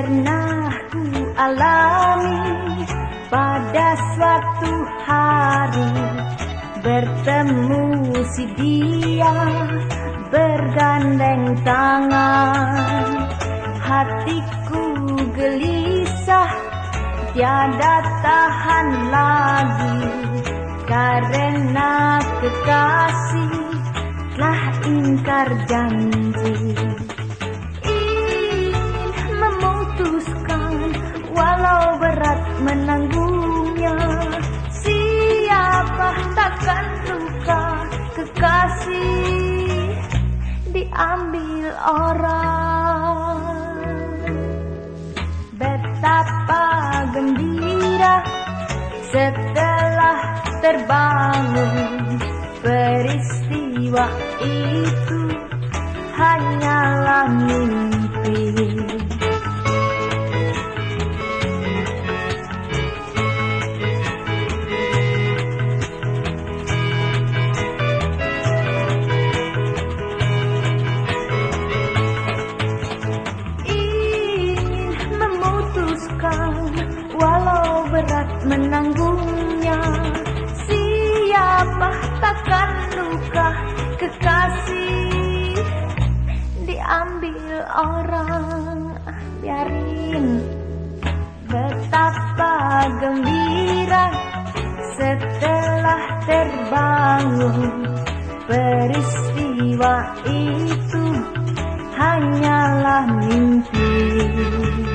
pernah ku alami pada suatu hari, bertemu si dia bergandeng tangan. Hatiku gelisah, tiada tahan lagi, karena kekasih telah ingkar janji. Ingin memutuskan walau berat menanggungnya, siapa takkan luka kekasih diambil orang. Betapa gembira setelah terbangun, peristiwa itu hanyalah mimpi. Walau berat menanggungnya, siapa takkan luka kekasih diambil orang. Biarin. Betapa gembira setelah terbangun, peristiwa itu hanyalah mimpi.